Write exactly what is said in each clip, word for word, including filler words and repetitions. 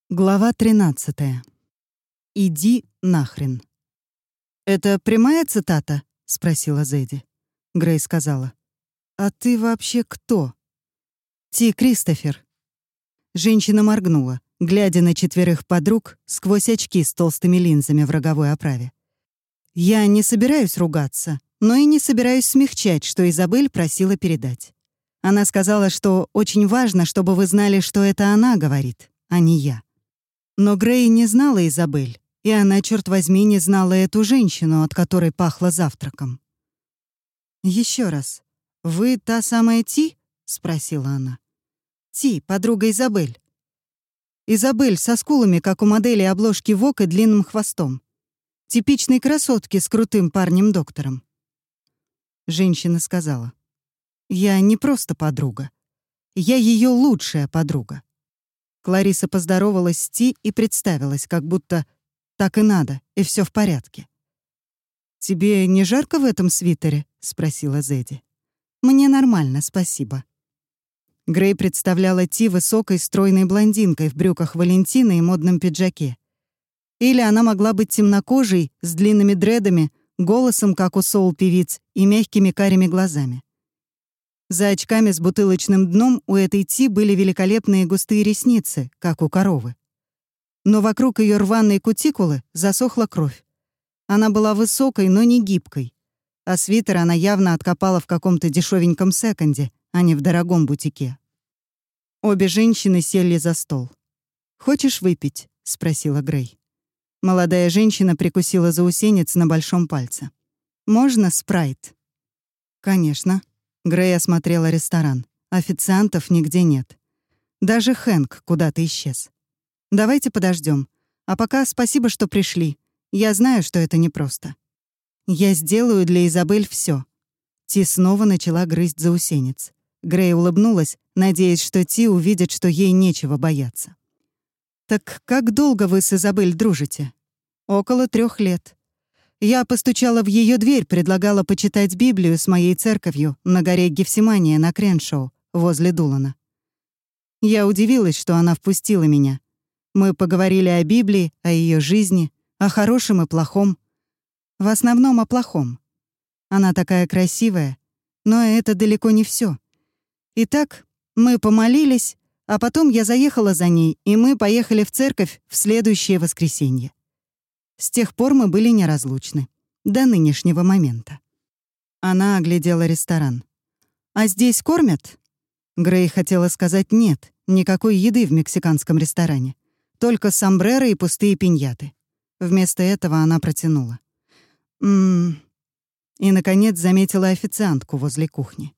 Глава тринадцатая. «Иди нахрен». «Это прямая цитата?» — спросила Зэдди. Грей сказала. «А ты вообще кто?» «Ти Кристофер». Женщина моргнула, глядя на четверых подруг сквозь очки с толстыми линзами в роговой оправе. «Я не собираюсь ругаться, но и не собираюсь смягчать, что Изабель просила передать. Она сказала, что очень важно, чтобы вы знали, что это она говорит, а не я». Но Грей не знала Изабель, и она, черт возьми, не знала эту женщину, от которой пахло завтраком. Еще раз. «Вы та самая Ти?» — спросила она. «Ти, подруга Изабель». Изабель со скулами, как у модели обложки Vogue и длинным хвостом. Типичной красотки с крутым парнем-доктором. Женщина сказала. «Я не просто подруга. Я ее лучшая подруга». Клариса поздоровалась с Ти и представилась, как будто так и надо, и все в порядке. «Тебе не жарко в этом свитере?» — спросила Зэдди. «Мне нормально, спасибо». Грей представляла Ти высокой, стройной блондинкой в брюках Валентина и модном пиджаке. Или она могла быть темнокожей, с длинными дредами, голосом, как у соул-певиц, и мягкими карими глазами. За очками с бутылочным дном у этой Ти были великолепные густые ресницы, как у коровы. Но вокруг ее рваной кутикулы засохла кровь. Она была высокой, но не гибкой. А свитер она явно откопала в каком-то дешевеньком секонде, а не в дорогом бутике. Обе женщины сели за стол. «Хочешь выпить?» — спросила Грей. Молодая женщина прикусила заусенец на большом пальце. «Можно спрайт?» «Конечно». Грей осмотрела ресторан. Официантов нигде нет. Даже Хэнк куда-то исчез. «Давайте подождем. А пока спасибо, что пришли. Я знаю, что это непросто. Я сделаю для Изабель все. Ти снова начала грызть заусенец. Грей улыбнулась, надеясь, что Ти увидит, что ей нечего бояться. «Так как долго вы с Изабель дружите?» «Около трех лет. Я постучала в ее дверь, предлагала почитать Библию с моей церковью на горе Гефсимания на Креншоу, возле Дулана. Я удивилась, что она впустила меня. Мы поговорили о Библии, о ее жизни, о хорошем и плохом. В основном о плохом. Она такая красивая, но это далеко не все. Итак, мы помолились, а потом я заехала за ней, и мы поехали в церковь в следующее воскресенье. С тех пор мы были неразлучны. До нынешнего момента. Она оглядела ресторан. «А здесь кормят?» Грей хотела сказать «нет», никакой еды в мексиканском ресторане. Только сомбреро и пустые пиньяты. Вместо этого она протянула. «М-м-м». И, наконец, заметила официантку возле кухни.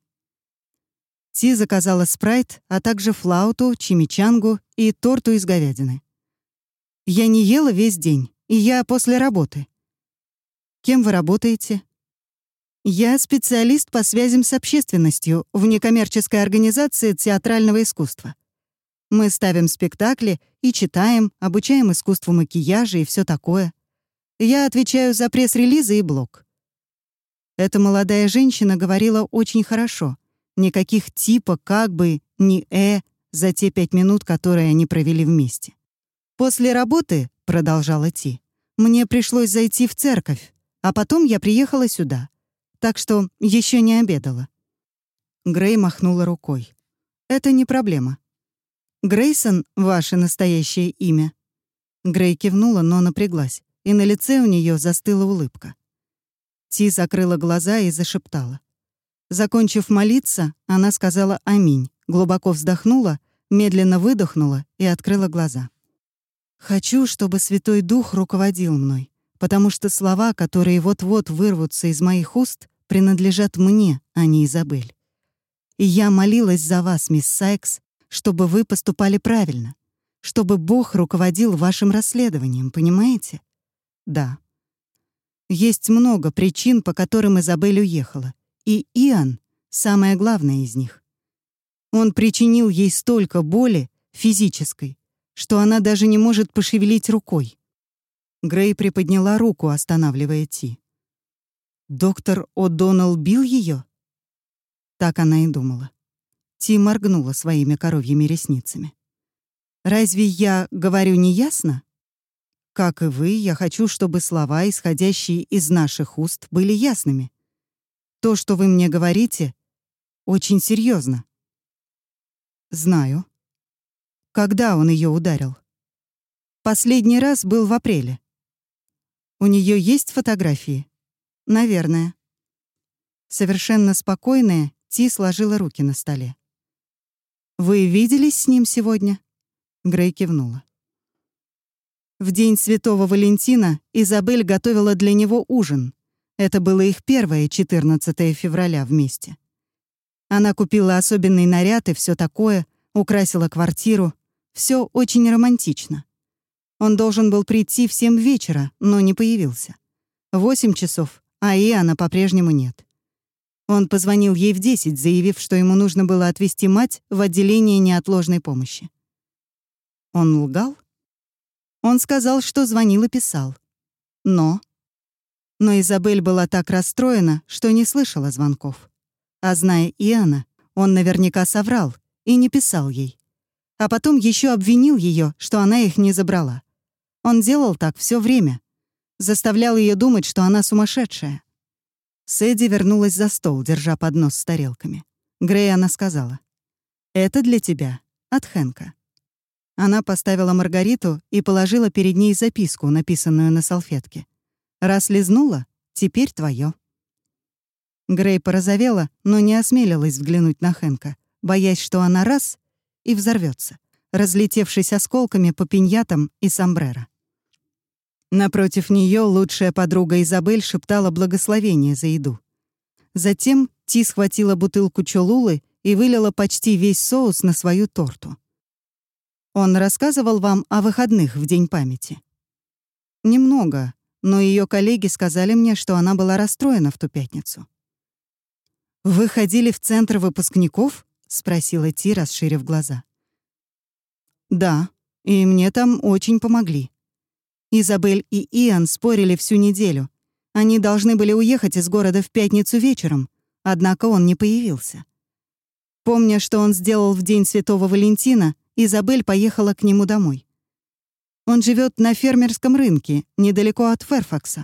Ти заказала спрайт, а также флауту, чимичангу и торту из говядины. «Я не ела весь день, и я после работы». «Кем вы работаете?» «Я специалист по связям с общественностью в некоммерческой организации театрального искусства. Мы ставим спектакли и читаем, обучаем искусству макияжа и все такое. Я отвечаю за пресс-релизы и блог». Эта молодая женщина говорила очень хорошо. Никаких типа, как бы, ни «э» за те пять минут, которые они провели вместе. «После работы, — продолжала Ти, — мне пришлось зайти в церковь, а потом я приехала сюда, так что еще не обедала». Грей махнула рукой. «Это не проблема. Грейсон — ваше настоящее имя?» Грей кивнула, но напряглась, и на лице у нее застыла улыбка. Ти закрыла глаза и зашептала. Закончив молиться, она сказала «Аминь», глубоко вздохнула, медленно выдохнула и открыла глаза. «Хочу, чтобы Святой Дух руководил мной, потому что слова, которые вот-вот вырвутся из моих уст, принадлежат мне, а не Изабель. И я молилась за вас, мисс Сайкс, чтобы вы поступали правильно, чтобы Бог руководил вашим расследованием, понимаете?» «Да». Есть много причин, по которым Изабель уехала, и Иоанн — самое главное из них. Он причинил ей столько боли, физической, что она даже не может пошевелить рукой. Грей приподняла руку, останавливая Ти. «Доктор О'Доннелл бил ее?» Так она и думала. Ти моргнула своими коровьими ресницами. Разве я говорю неясно? Как и вы, я хочу, чтобы слова, исходящие из наших уст, были ясными. То, что вы мне говорите, очень серьезно. Знаю. Когда он ее ударил? Последний раз был в апреле. У нее есть фотографии? Наверное. Совершенно спокойная, Ти сложила руки на столе. «Вы виделись с ним сегодня?» Грей кивнула. В день Святого Валентина Изабель готовила для него ужин. Это было их первое четырнадцатое февраля вместе. Она купила особенный наряд и все такое, украсила квартиру. Все очень романтично. Он должен был прийти в семь вечера, но не появился. Восемь часов, а Иоанна по-прежнему нет. Он позвонил ей в десять, заявив, что ему нужно было отвезти мать в отделение неотложной помощи. Он лгал? Он сказал, что звонил и писал. Но... Но Изабель была так расстроена, что не слышала звонков. А зная Иоанна, он наверняка соврал и не писал ей. А потом еще обвинил ее, что она их не забрала. Он делал так все время. Заставлял ее думать, что она сумасшедшая. Сэдди вернулась за стол, держа поднос с тарелками. Грей она сказала: «Это для тебя, от Хэнка». Она поставила Маргариту и положила перед ней записку, написанную на салфетке. «Раз лизнула, теперь твое». Грей порозовела, но не осмелилась взглянуть на Хэнка, боясь, что она раз — и взорвется, разлетевшись осколками по пиньятам и сомбреро. Напротив нее лучшая подруга Изабель шептала благословение за еду. Затем Ти схватила бутылку Чолулы и вылила почти весь соус на свою торту. «Он рассказывал вам о выходных в День памяти?» «Немного, но ее коллеги сказали мне, что она была расстроена в ту пятницу». «Вы ходили в центр выпускников?» — спросила Ти, расширив глаза. «Да, и мне там очень помогли. Изабель и Иоанн спорили всю неделю. Они должны были уехать из города в пятницу вечером, однако он не появился. Помня, что он сделал в день Святого Валентина, Изабель поехала к нему домой. Он живет на фермерском рынке, недалеко от Фэрфакса».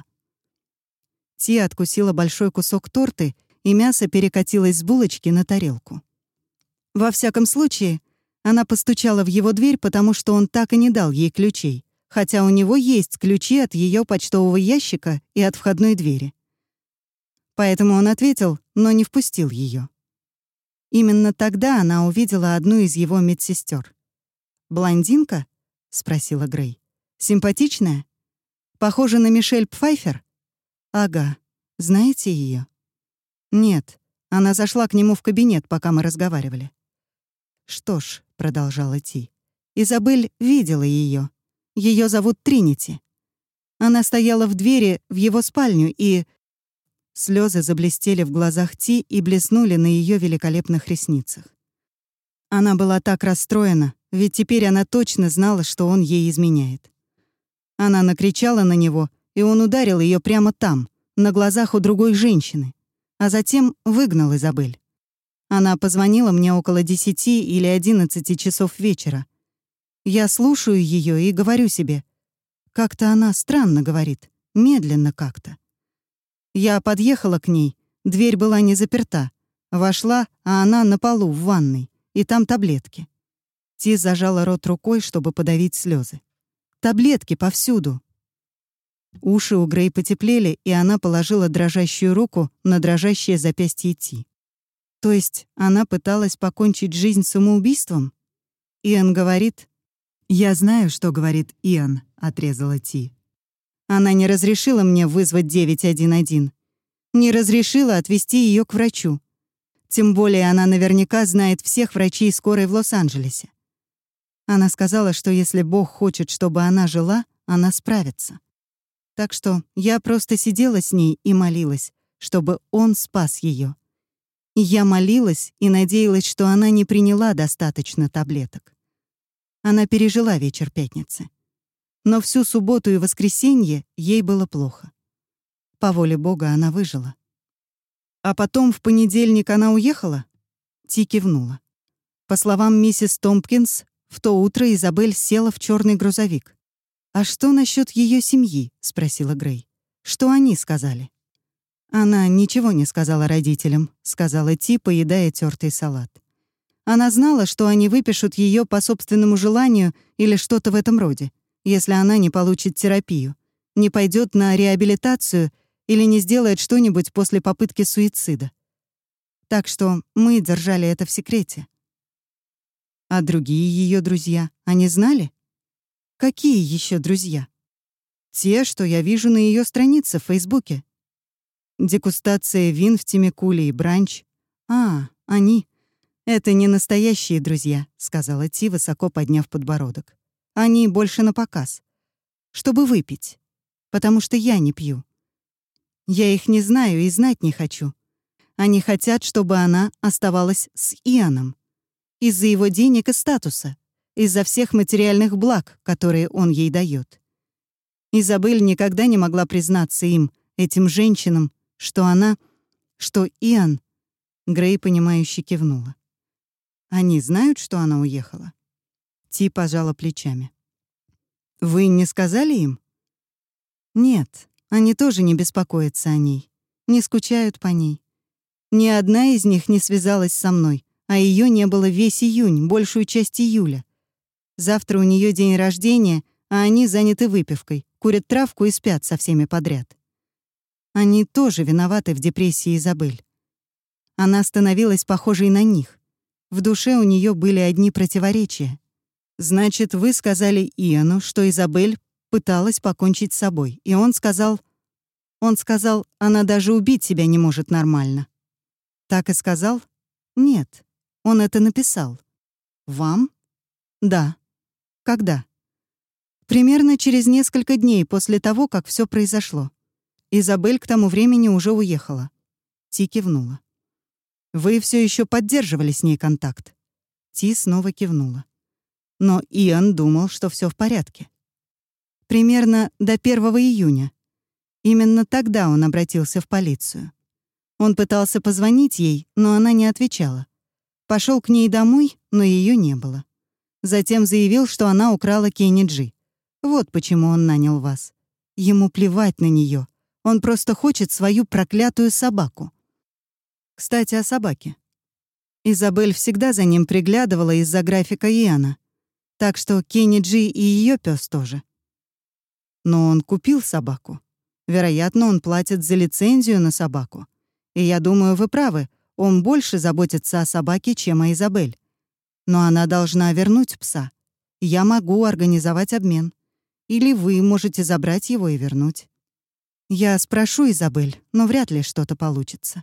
Ти откусила большой кусок торты, и мясо перекатилось с булочки на тарелку. Во всяком случае, она постучала в его дверь, потому что он так и не дал ей ключей, хотя у него есть ключи от ее почтового ящика и от входной двери. Поэтому он ответил, но не впустил ее. Именно тогда она увидела одну из его медсестер. «Блондинка?» — спросила Грей. «Симпатичная? Похожа на Мишель Пфайфер?» «Ага. Знаете ее?» «Нет. Она зашла к нему в кабинет, пока мы разговаривали». «Что ж», — продолжала Ти, — «Изабель видела ее. Ее зовут Тринити. Она стояла в двери в его спальню и...» Слезы заблестели в глазах Ти и блеснули на ее великолепных ресницах. Она была так расстроена, ведь теперь она точно знала, что он ей изменяет. Она накричала на него, и он ударил ее прямо там, на глазах у другой женщины, а затем выгнал Изабель. Она позвонила мне около десяти или одиннадцати часов вечера. Я слушаю ее и говорю себе: как-то она странно говорит, медленно как-то. Я подъехала к ней, дверь была не заперта. Вошла, а она на полу в ванной, и там таблетки. Ти зажала рот рукой, чтобы подавить слезы. Таблетки повсюду. Уши у Грей потеплели, и она положила дрожащую руку на дрожащее запястье Ти. То есть она пыталась покончить жизнь самоубийством? Иоанн говорит... «Я знаю, что говорит Иоанн», — отрезала Ти. Она не разрешила мне вызвать девять один один. Не разрешила отвезти ее к врачу. Тем более она наверняка знает всех врачей скорой в Лос-Анджелесе. Она сказала, что если Бог хочет, чтобы она жила, она справится. Так что я просто сидела с ней и молилась, чтобы Он спас ее. И я молилась и надеялась, что она не приняла достаточно таблеток. Она пережила вечер пятницы. Но всю субботу и воскресенье ей было плохо. По воле Бога она выжила. А потом в понедельник она уехала? Ти кивнула. По словам миссис Томпкинс, в то утро Изабель села в черный грузовик. «А что насчет ее семьи?» — спросила Грей. «Что они сказали?» «Она ничего не сказала родителям», — сказала Ти, поедая тертый салат. «Она знала, что они выпишут ее по собственному желанию или что-то в этом роде, если она не получит терапию, не пойдет на реабилитацию или не сделает что-нибудь после попытки суицида. Так что мы держали это в секрете». «А другие ее друзья, они знали?» «Какие еще друзья?» «Те, что я вижу на ее странице в Фейсбуке. Дегустация вин в Темекуле и бранч. А, они. Это не настоящие друзья», — сказала Ти, высоко подняв подбородок. «Они больше на показ. Чтобы выпить. Потому что я не пью. Я их не знаю и знать не хочу. Они хотят, чтобы она оставалась с Ианом. Из-за его денег и статуса. Из-за всех материальных благ, которые он ей дает. Изабель никогда не могла признаться им, этим женщинам, что она, что Иан. Грей, понимающе кивнула. «Они знают, что она уехала?» Ти пожала плечами. «Вы не сказали им?» «Нет, они тоже не беспокоятся о ней, не скучают по ней. Ни одна из них не связалась со мной, а ее не было весь июнь, большую часть июля. Завтра у нее день рождения, а они заняты выпивкой, курят травку и спят со всеми подряд. Они тоже виноваты в депрессии Изабель. Она становилась похожей на них. В душе у нее были одни противоречия. Значит, вы сказали Иану, что Изабель пыталась покончить с собой, и он сказал... Он сказал, она даже убить себя не может нормально. Так и сказал? Нет, он это написал. Вам? Да. Когда? Примерно через несколько дней после того, как все произошло. Изабель к тому времени уже уехала. Ти кивнула. Вы все еще поддерживали с ней контакт? Ти снова кивнула. Но Иан думал, что все в порядке. Примерно до первого июня. Именно тогда он обратился в полицию. Он пытался позвонить ей, но она не отвечала. Пошел к ней домой, но ее не было. Затем заявил, что она украла Кенни Джи. Вот почему он нанял вас. Ему плевать на нее. Он просто хочет свою проклятую собаку. Кстати, о собаке. Изабель всегда за ним приглядывала из-за графика Иана. Так что Кенни Джи и ее пес тоже. Но он купил собаку. Вероятно, он платит за лицензию на собаку. И я думаю, вы правы, он больше заботится о собаке, чем о Изабель. Но она должна вернуть пса. Я могу организовать обмен. Или вы можете забрать его и вернуть. Я спрошу Изабель, но вряд ли что-то получится».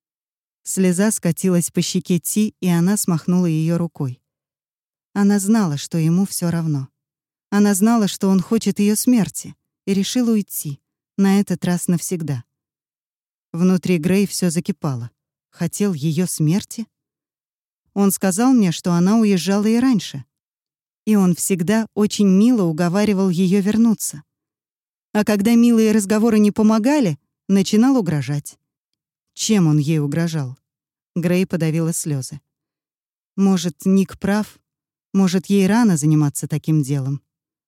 Слеза скатилась по щеке Ти, и она смахнула ее рукой. Она знала, что ему все равно. Она знала, что он хочет ее смерти, и решила уйти, на этот раз навсегда. Внутри Грей все закипало. Хотел ее смерти? Он сказал мне, что она уезжала и раньше. И он всегда очень мило уговаривал ее вернуться. А когда милые разговоры не помогали, начинал угрожать. Чем он ей угрожал? Грей подавила слезы. Может, Ник прав? Может, ей рано заниматься таким делом?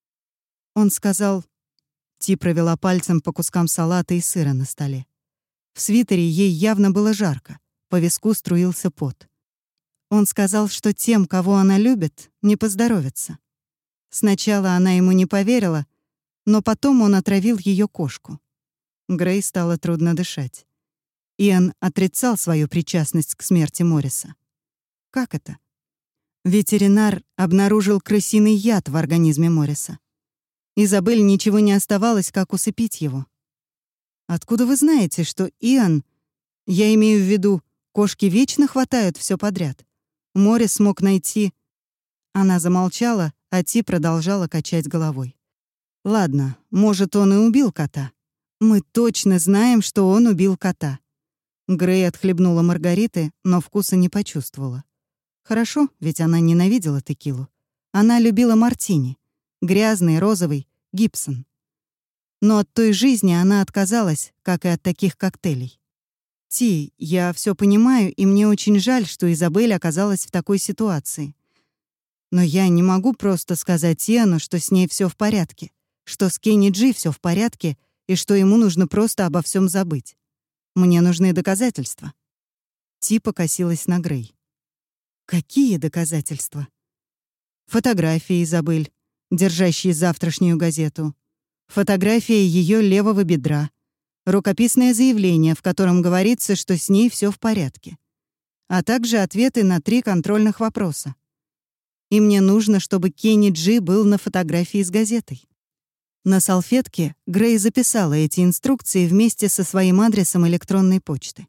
Он сказал... Ти провела пальцем по кускам салата и сыра на столе. В свитере ей явно было жарко, по виску струился пот. Он сказал, что тем, кого она любит, не поздоровится. Сначала она ему не поверила, но потом он отравил ее кошку. Грей стало трудно дышать. Иан отрицал свою причастность к смерти Морриса. Как это? Ветеринар обнаружил крысиный яд в организме Морриса. Изабель ничего не оставалось, как усыпить его. Откуда вы знаете, что Иан... Я имею в виду, кошки вечно хватают все подряд. Моррис смог найти... Она замолчала, а Ти продолжала качать головой. Ладно, может, он и убил кота. Мы точно знаем, что он убил кота. Грей отхлебнула маргариты, но вкуса не почувствовала. Хорошо, ведь она ненавидела текилу. Она любила мартини. Грязный, розовый, Гибсон. Но от той жизни она отказалась, как и от таких коктейлей. Ти, я все понимаю, и мне очень жаль, что Изабель оказалась в такой ситуации. Но я не могу просто сказать Иану, что с ней все в порядке, что с Кенни Джи все в порядке и что ему нужно просто обо всем забыть. Мне нужны доказательства». Ти покосилась на Грей. «Какие доказательства?» «Фотографии Изабель, держащие завтрашнюю газету. Фотография ее левого бедра. Рукописное заявление, в котором говорится, что с ней все в порядке. А также ответы на три контрольных вопроса. И мне нужно, чтобы Кенни Джи был на фотографии с газетой». На салфетке Грей записала эти инструкции вместе со своим адресом электронной почты.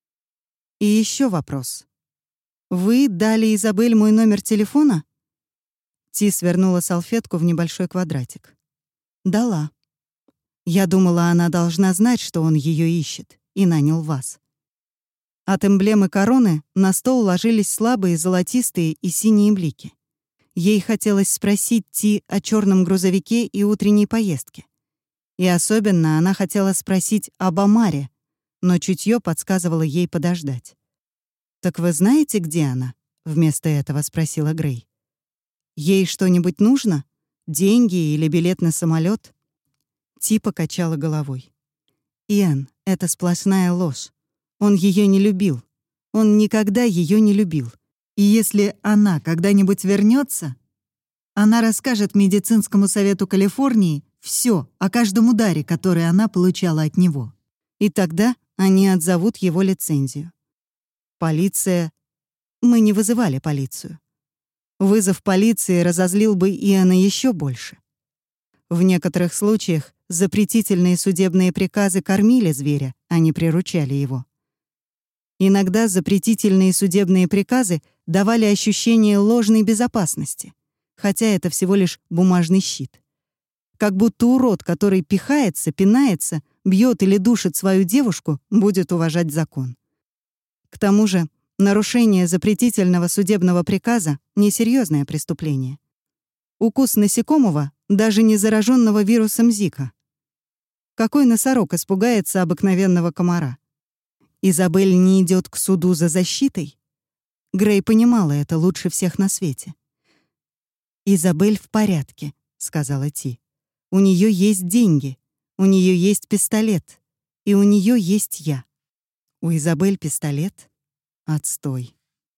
«И еще вопрос. Вы дали Изабель мой номер телефона?» Ти свернула салфетку в небольшой квадратик. «Дала. Я думала, она должна знать, что он ее ищет, и нанял вас». От эмблемы короны на стол ложились слабые золотистые и синие блики. Ей хотелось спросить Ти о черном грузовике и утренней поездке. И особенно она хотела спросить об Омаре, но чутье подсказывало ей подождать. «Так вы знаете, где она?» — вместо этого спросила Грей. «Ей что-нибудь нужно? Деньги или билет на самолет? Ти покачала головой. «Иэн, это сплошная ложь. Он ее не любил. Он никогда ее не любил. И если она когда-нибудь вернется, она расскажет медицинскому совету Калифорнии все о каждом ударе, который она получала от него. И тогда они отзовут его лицензию. Полиция... Мы не вызывали полицию. Вызов полиции разозлил бы Иэна еще больше. В некоторых случаях запретительные судебные приказы кормили зверя, а не приручали его. Иногда запретительные судебные приказы давали ощущение ложной безопасности, хотя это всего лишь бумажный щит. Как будто урод, который пихается, пинается, бьет или душит свою девушку, будет уважать закон. К тому же, нарушение запретительного судебного приказа — несерьезное преступление. Укус насекомого, даже не зараженного вирусом Зика. Какой носорог испугается обыкновенного комара? Изабель не идет к суду за защитой? Грей понимала это лучше всех на свете. «Изабель в порядке», — сказала Ти. «У нее есть деньги, у нее есть пистолет, и у нее есть я». «У Изабель пистолет? Отстой».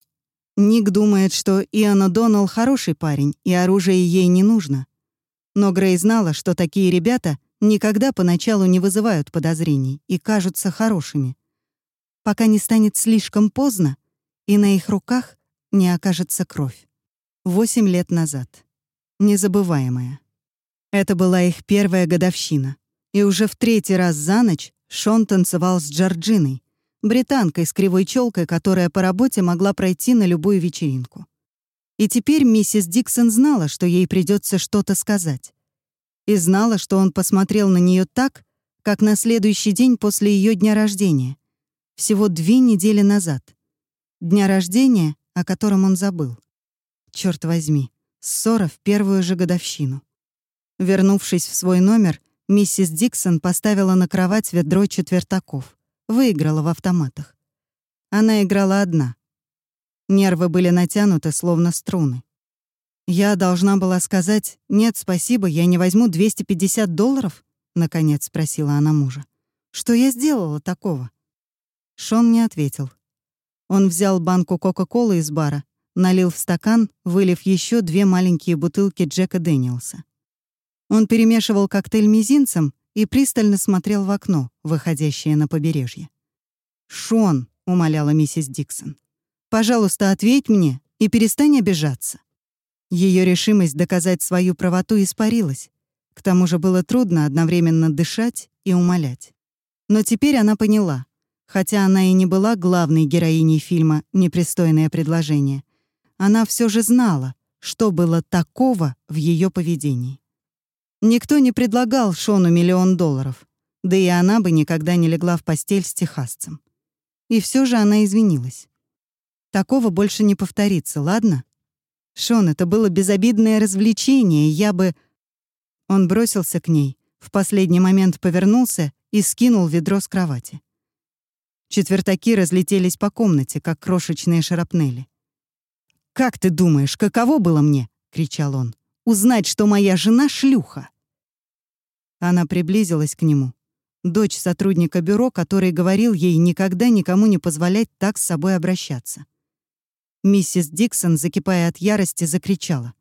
Ник думает, что Иэн О'Доннелл хороший парень, и оружие ей не нужно. Но Грей знала, что такие ребята никогда поначалу не вызывают подозрений и кажутся хорошими, пока не станет слишком поздно, и на их руках не окажется кровь. Восемь лет назад. Незабываемая. Это была их первая годовщина. И уже в третий раз за ночь Шон танцевал с Джорджиной, британкой с кривой челкой, которая по работе могла пройти на любую вечеринку. И теперь миссис Диксон знала, что ей придется что-то сказать. И знала, что он посмотрел на нее так, как на следующий день после ее дня рождения, всего две недели назад. Дня рождения, о котором он забыл. Черт возьми, ссора в первую же годовщину. Вернувшись в свой номер, миссис Диксон поставила на кровать ведро четвертаков. Выиграла в автоматах. Она играла одна. Нервы были натянуты, словно струны. «Я должна была сказать, нет, спасибо, я не возьму двести пятьдесят долларов?» — наконец спросила она мужа. «Что я сделала такого?» Шон не ответил. Он взял банку Кока-Колы из бара, налил в стакан, вылив еще две маленькие бутылки Джека Дэниелса. Он перемешивал коктейль мизинцем и пристально смотрел в окно, выходящее на побережье. «Шон», — умоляла миссис Диксон, — «пожалуйста, ответь мне и перестань обижаться». Ее решимость доказать свою правоту испарилась. К тому же было трудно одновременно дышать и умолять. Но теперь она поняла, хотя она и не была главной героиней фильма «Непристойное предложение», она все же знала, что было такого в ее поведении. Никто не предлагал Шону миллион долларов, да и она бы никогда не легла в постель с техасцем. И все же она извинилась. «Такого больше не повторится, ладно? Шон, это было безобидное развлечение, я бы...» Он бросился к ней, в последний момент повернулся и скинул ведро с кровати. Четвертаки разлетелись по комнате, как крошечные шарапнели. «Как ты думаешь, каково было мне?» — кричал он. «Узнать, что моя жена — шлюха!» Она приблизилась к нему. Дочь сотрудника бюро, который говорил ей никогда никому не позволять так с собой обращаться. Миссис Диксон, закипая от ярости, закричала.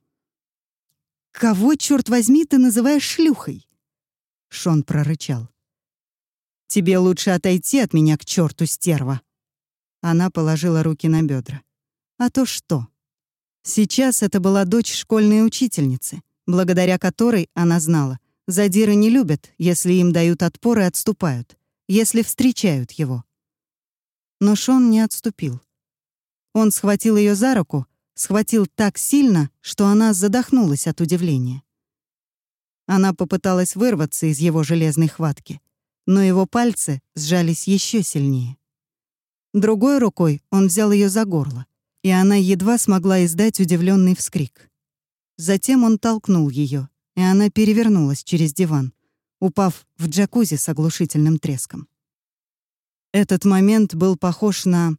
«Кого, черт возьми, ты называешь шлюхой?» Шон прорычал. «Тебе лучше отойти от меня к черту, стерва!» Она положила руки на бедра. А то что? Сейчас это была дочь школьной учительницы, благодаря которой она знала, задиры не любят, если им дают отпор и отступают, если встречают его. Но Шон не отступил. Он схватил ее за руку, схватил так сильно, что она задохнулась от удивления. Она попыталась вырваться из его железной хватки, но его пальцы сжались еще сильнее. Другой рукой он взял ее за горло, и она едва смогла издать удивленный вскрик. Затем он толкнул ее, и она перевернулась через диван, упав в джакузи с оглушительным треском. Этот момент был похож на...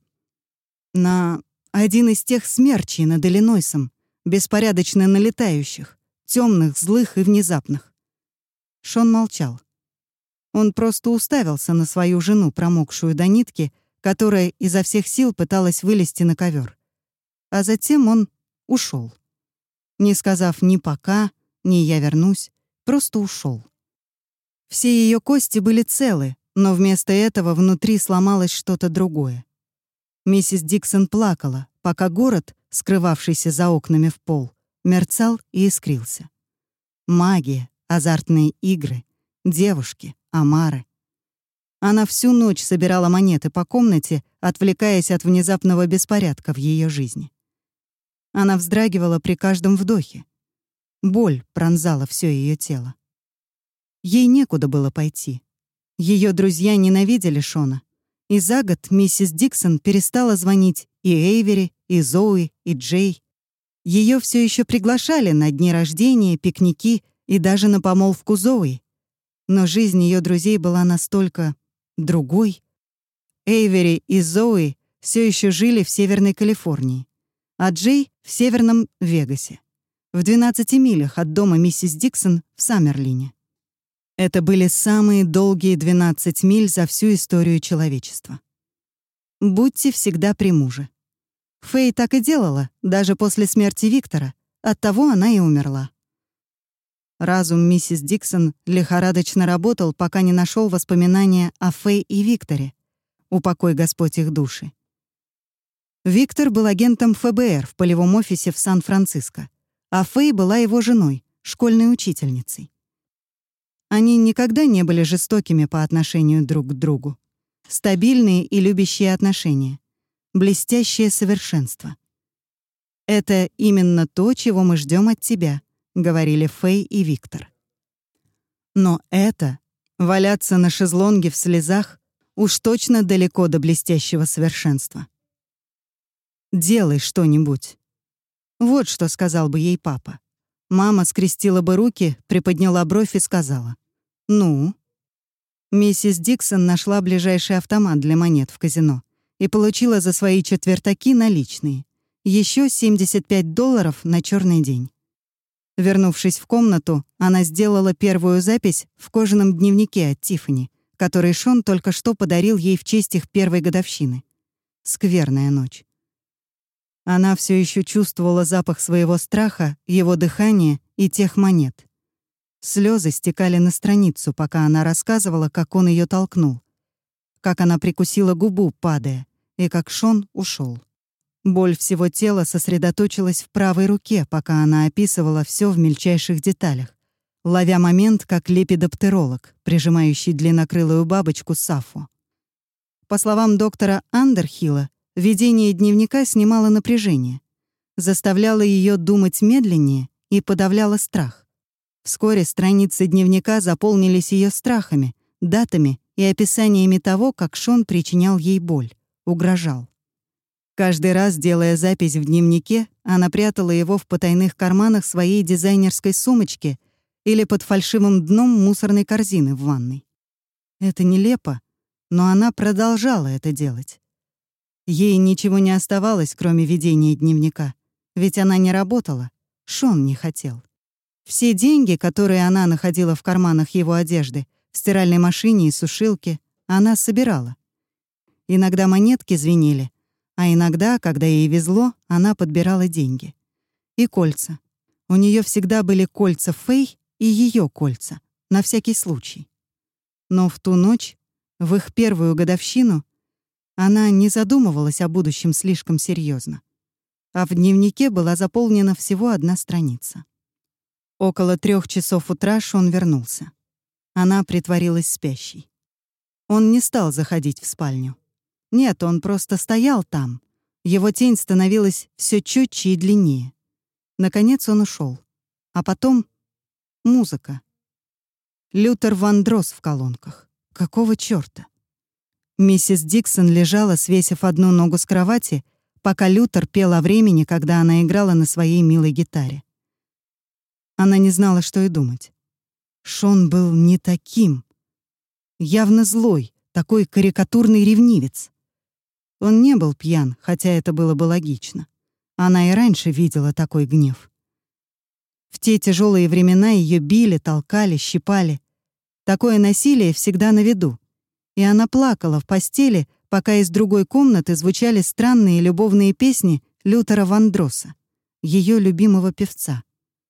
на один из тех смерчей над Иллинойсом, беспорядочно налетающих, темных, злых и внезапных. Шон молчал. Он просто уставился на свою жену, промокшую до нитки, которая изо всех сил пыталась вылезти на ковер. А затем он ушел, не сказав ни «пока», ни «я вернусь», просто ушел. Все ее кости были целы, но вместо этого внутри сломалось что-то другое. Миссис Диксон плакала, пока город, скрывавшийся за окнами в пол, мерцал и искрился. Магия, азартные игры, девушки, омары. Она всю ночь собирала монеты по комнате, отвлекаясь от внезапного беспорядка в ее жизни. Она вздрагивала при каждом вдохе. Боль пронзала все ее тело. Ей некуда было пойти. Ее друзья ненавидели Шона. И за год миссис Диксон перестала звонить и Эйвери, и Зои, и Джей. Ее все еще приглашали на дни рождения, пикники и даже на помолвку Зои. Но жизнь ее друзей была настолько другой. Эйвери и Зои все еще жили в Северной Калифорнии, а Джей — в Северном Вегасе, в двенадцати милях от дома миссис Диксон в Саммерлине. Это были самые долгие двенадцать миль за всю историю человечества. Будьте всегда при муже. Фэй так и делала, даже после смерти Виктора, оттого она и умерла. Разум миссис Диксон лихорадочно работал, пока не нашел воспоминания о Фэй и Викторе. Упокой Господь их души. Виктор был агентом эф бэ эр в полевом офисе в Сан-Франциско, а Фэй была его женой, школьной учительницей. Они никогда не были жестокими по отношению друг к другу. Стабильные и любящие отношения. Блестящее совершенство. «Это именно то, чего мы ждем от тебя», — говорили Фэй и Виктор. Но это, валяться на шезлонге в слезах, уж точно далеко до блестящего совершенства. «Делай что-нибудь». Вот что сказал бы ей папа. Мама скрестила бы руки, приподняла бровь и сказала: «Ну?» Миссис Диксон нашла ближайший автомат для монет в казино и получила за свои четвертаки наличные. Еще семьдесят пять долларов на черный день. Вернувшись в комнату, она сделала первую запись в кожаном дневнике от Тиффани, который Шон только что подарил ей в честь их первой годовщины. Скверная ночь. Она все еще чувствовала запах своего страха, его дыхания и тех монет. Слезы стекали на страницу, пока она рассказывала, как он ее толкнул, как она прикусила губу, падая, и как Шон ушел. Боль всего тела сосредоточилась в правой руке, пока она описывала все в мельчайших деталях, ловя момент, как лепидоптеролог, прижимающий длиннокрылую бабочку Сафо. По словам доктора Андерхилла, ведение дневника снимало напряжение, заставляло ее думать медленнее и подавляло страх. Вскоре страницы дневника заполнились ее страхами, датами и описаниями того, как Шон причинял ей боль, угрожал. Каждый раз, делая запись в дневнике, она прятала его в потайных карманах своей дизайнерской сумочки или под фальшивым дном мусорной корзины в ванной. Это нелепо, но она продолжала это делать. Ей ничего не оставалось, кроме ведения дневника, Ведь она не работала, Шон не хотел. Все деньги, которые она находила в карманах его одежды, в стиральной машине и сушилке, она собирала. Иногда монетки звенели, а иногда, когда ей везло, она подбирала деньги. И кольца. У нее всегда были кольца Фэй и ее кольца, на всякий случай. Но в ту ночь, в их первую годовщину, она не задумывалась о будущем слишком серьезно, а в дневнике была заполнена всего одна страница. Около трех часов утра Шон вернулся. Она притворилась спящей. Он не стал заходить в спальню. Нет, он просто стоял там. Его тень становилась все четче и длиннее. Наконец он ушел. А потом — музыка. Лютер Вандрос в колонках. Какого чёрта? Миссис Диксон лежала, свесив одну ногу с кровати, пока Лютер пел о времени, когда она играла на своей милой гитаре. Она не знала, что и думать. Шон был не таким. Явно злой, такой карикатурный ревнивец. Он не был пьян, хотя это было бы логично. Она и раньше видела такой гнев. В те тяжелые времена ее били, толкали, щипали. Такое насилие всегда на виду. И она плакала в постели, пока из другой комнаты звучали странные любовные песни Лютера Вандроса, ее любимого певца.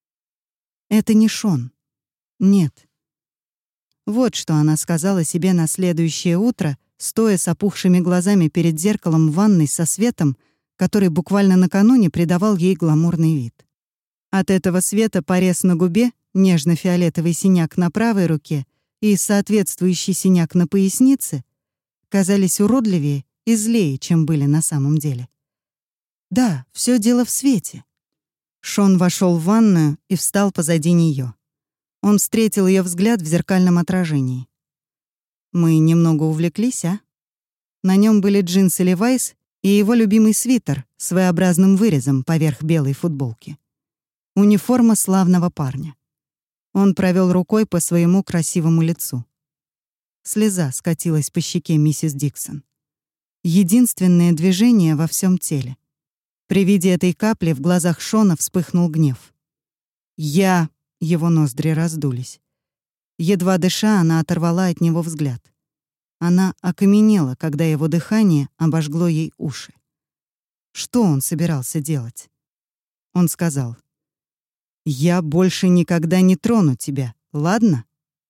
Это не Шон. Нет. Вот что она сказала себе на следующее утро, стоя с опухшими глазами перед зеркалом в ванной со светом, который буквально накануне придавал ей гламурный вид. От этого света порез на губе, нежно-фиолетовый синяк на правой руке и соответствующий синяк на пояснице казались уродливее и злее, чем были на самом деле. Да, все дело в свете. Шон вошел в ванную и встал позади нее. Он встретил ее взгляд в зеркальном отражении. Мы немного увлеклись, а? На нем были джинсы Levi's и его любимый свитер с своеобразным вырезом поверх белой футболки. Униформа славного парня. Он провел рукой по своему красивому лицу. Слеза скатилась по щеке миссис Диксон. Единственное движение во всем теле. При виде этой капли в глазах Шона вспыхнул гнев. «Я...» — его ноздри раздулись. Едва дыша, она оторвала от него взгляд. Она окаменела, когда его дыхание обожгло ей уши. Что он собирался делать? Он сказал: «Я больше никогда не трону тебя, ладно?»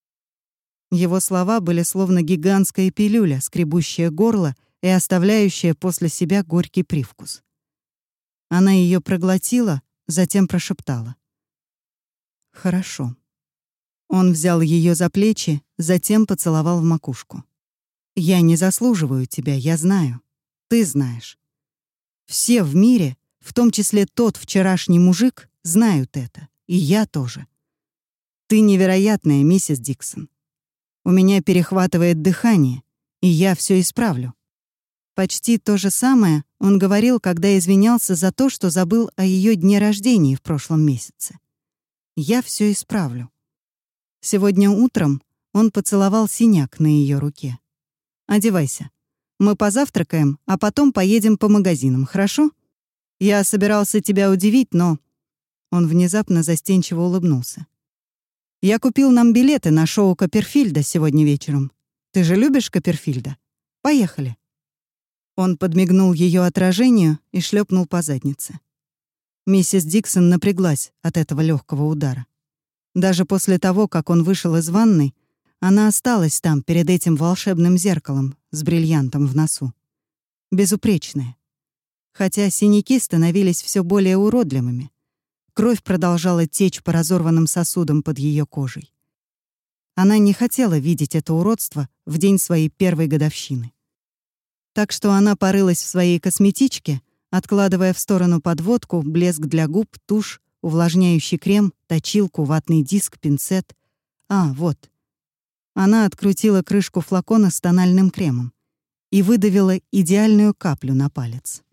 Его слова были словно гигантская пилюля, скребущая горло и оставляющая после себя горький привкус. Она ее проглотила, затем прошептала: «Хорошо». Он взял ее за плечи, затем поцеловал в макушку. «Я не заслуживаю тебя, я знаю. Ты знаешь. Все в мире, в том числе тот вчерашний мужик, знают это, и я тоже. Ты невероятная, миссис Диксон. У меня перехватывает дыхание, и я все исправлю». Почти то же самое он говорил, когда извинялся за то, что забыл о ее дне рождения в прошлом месяце. «Я все исправлю». Сегодня утром он поцеловал синяк на ее руке. «Одевайся. Мы позавтракаем, а потом поедем по магазинам, хорошо? Я собирался тебя удивить, но...» Он внезапно застенчиво улыбнулся. «Я купил нам билеты на шоу Копперфильда сегодня вечером. Ты же любишь Копперфильда? Поехали». Он подмигнул ее отражению и шлепнул по заднице. Миссис Диксон напряглась от этого легкого удара. Даже после того, как он вышел из ванной, она осталась там перед этим волшебным зеркалом с бриллиантом в носу. Безупречная. Хотя синяки становились все более уродливыми. Кровь продолжала течь по разорванным сосудам под ее кожей. Она не хотела видеть это уродство в день своей первой годовщины. Так что она порылась в своей косметичке, откладывая в сторону подводку, блеск для губ, тушь, увлажняющий крем, точилку, ватный диск, пинцет. А, вот. Она открутила крышку флакона с тональным кремом и выдавила идеальную каплю на палец.